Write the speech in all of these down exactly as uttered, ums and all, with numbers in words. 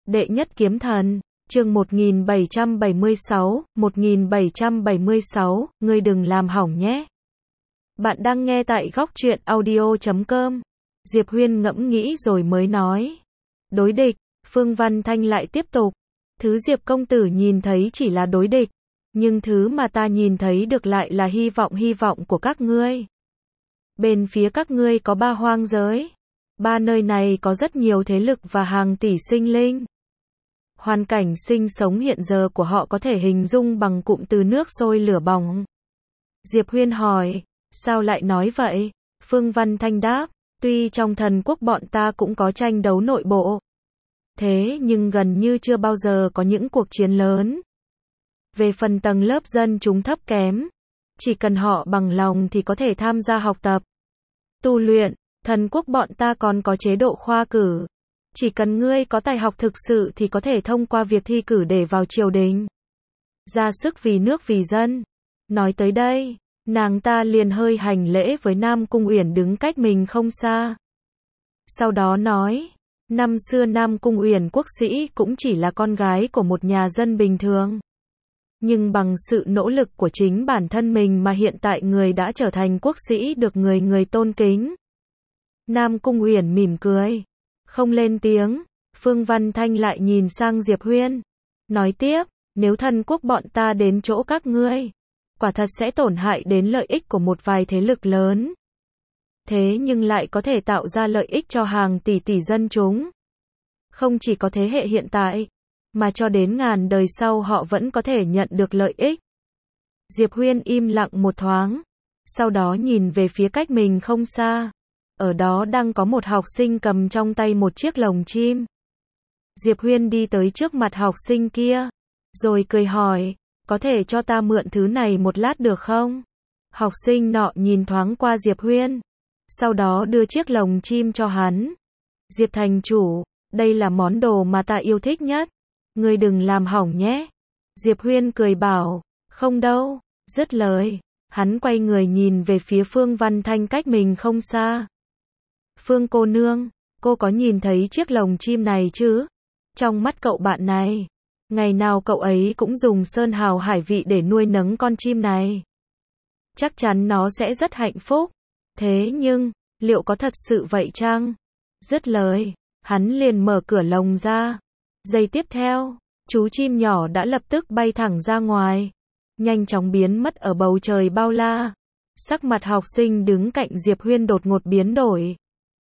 Đệ nhất kiếm thần, chương một nghìn bảy trăm bảy mươi sáu, một nghìn bảy trăm bảy mươi sáu, ngươi đừng làm hỏng nhé. Bạn đang nghe tại góc truyện audio chấm com. Diệp Huyên ngẫm nghĩ rồi mới nói. Đối địch, Phương Văn Thanh lại tiếp tục. Thứ Diệp công tử nhìn thấy chỉ là đối địch, nhưng thứ mà ta nhìn thấy được lại là hy vọng hy vọng của các ngươi. Bên phía các ngươi có ba hoang giới. Ba nơi này có rất nhiều thế lực và hàng tỷ sinh linh. Hoàn cảnh sinh sống hiện giờ của họ có thể hình dung bằng cụm từ nước sôi lửa bỏng. Diệp Huyên hỏi, sao lại nói vậy? Phương Văn Thanh đáp, tuy trong thần quốc bọn ta cũng có tranh đấu nội bộ, thế nhưng gần như chưa bao giờ có những cuộc chiến lớn. Về phần tầng lớp dân chúng thấp kém, chỉ cần họ bằng lòng thì có thể tham gia học tập, tu luyện. Thần quốc bọn ta còn có chế độ khoa cử. Chỉ cần ngươi có tài học thực sự thì có thể thông qua việc thi cử để vào triều đình, ra sức vì nước vì dân. Nói tới đây, nàng ta liền hơi hành lễ với Nam Cung Uyển đứng cách mình không xa. Sau đó nói, năm xưa Nam Cung Uyển quốc sĩ cũng chỉ là con gái của một nhà dân bình thường. Nhưng bằng sự nỗ lực của chính bản thân mình mà hiện tại người đã trở thành quốc sĩ được người người tôn kính. Nam Cung Uyển mỉm cười, không lên tiếng. Phương Văn Thanh lại nhìn sang Diệp Huyên, nói tiếp, nếu thần quốc bọn ta đến chỗ các ngươi, quả thật sẽ tổn hại đến lợi ích của một vài thế lực lớn. Thế nhưng lại có thể tạo ra lợi ích cho hàng tỷ tỷ dân chúng. Không chỉ có thế hệ hiện tại, mà cho đến ngàn đời sau họ vẫn có thể nhận được lợi ích. Diệp Huyên im lặng một thoáng, sau đó nhìn về phía cách mình không xa. Ở đó đang có một học sinh cầm trong tay một chiếc lồng chim. Diệp Huyên đi tới trước mặt học sinh kia, rồi cười hỏi, có thể cho ta mượn thứ này một lát được không? Học sinh nọ nhìn thoáng qua Diệp Huyên, sau đó đưa chiếc lồng chim cho hắn. Diệp thành chủ, đây là món đồ mà ta yêu thích nhất, ngươi đừng làm hỏng nhé. Diệp Huyên cười bảo, không đâu. Dứt lời, hắn quay người nhìn về phía Phương Văn Thanh cách mình không xa. Phương cô nương, cô có nhìn thấy chiếc lồng chim này chứ? Trong mắt cậu bạn này, ngày nào cậu ấy cũng dùng sơn hào hải vị để nuôi nấng con chim này. Chắc chắn nó sẽ rất hạnh phúc. Thế nhưng, liệu có thật sự vậy chăng? Dứt lời, hắn liền mở cửa lồng ra. Giây tiếp theo, chú chim nhỏ đã lập tức bay thẳng ra ngoài, nhanh chóng biến mất ở bầu trời bao la. Sắc mặt học sinh đứng cạnh Diệp Huyên đột ngột biến đổi.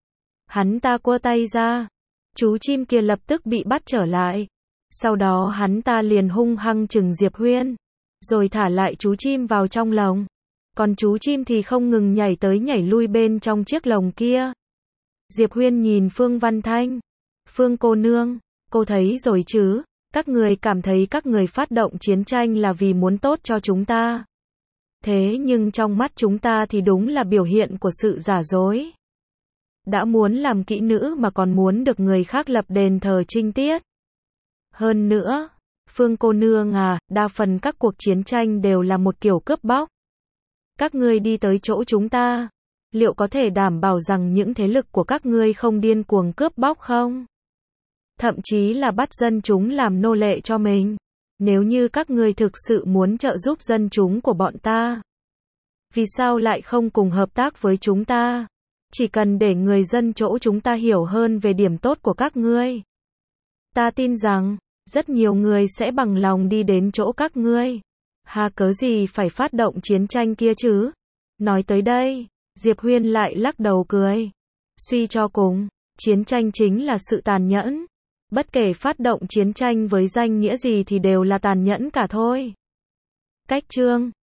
Hắn ta quơ tay ra, chú chim kia lập tức bị bắt trở lại. Sau đó hắn ta liền hung hăng chừng Diệp Huyên, rồi thả lại chú chim vào trong lồng. Còn chú chim thì không ngừng nhảy tới nhảy lui bên trong chiếc lồng kia. Diệp Huyên nhìn Phương Văn Thanh, Phương cô nương, cô thấy rồi chứ, các người cảm thấy các người phát động chiến tranh là vì muốn tốt cho chúng ta. Thế nhưng trong mắt chúng ta thì đúng là biểu hiện của sự giả dối. Đã muốn làm kỹ nữ mà còn muốn được người khác lập đền thờ trinh tiết. Hơn nữa, Phương cô nương à, đa phần các cuộc chiến tranh đều là một kiểu cướp bóc. Các ngươi đi tới chỗ chúng ta, liệu có thể đảm bảo rằng những thế lực của các ngươi không điên cuồng cướp bóc không? Thậm chí là bắt dân chúng làm nô lệ cho mình. Nếu như các ngươi thực sự muốn trợ giúp dân chúng của bọn ta, vì sao lại không cùng hợp tác với chúng ta? Chỉ cần để người dân chỗ chúng ta hiểu hơn về điểm tốt của các ngươi, ta tin rằng, rất nhiều người sẽ bằng lòng đi đến chỗ các ngươi. Hà cớ gì phải phát động chiến tranh kia chứ? Nói tới đây, Diệp Huyên lại lắc đầu cười. Suy cho cùng, chiến tranh chính là sự tàn nhẫn. Bất kể phát động chiến tranh với danh nghĩa gì thì đều là tàn nhẫn cả thôi. Cách chương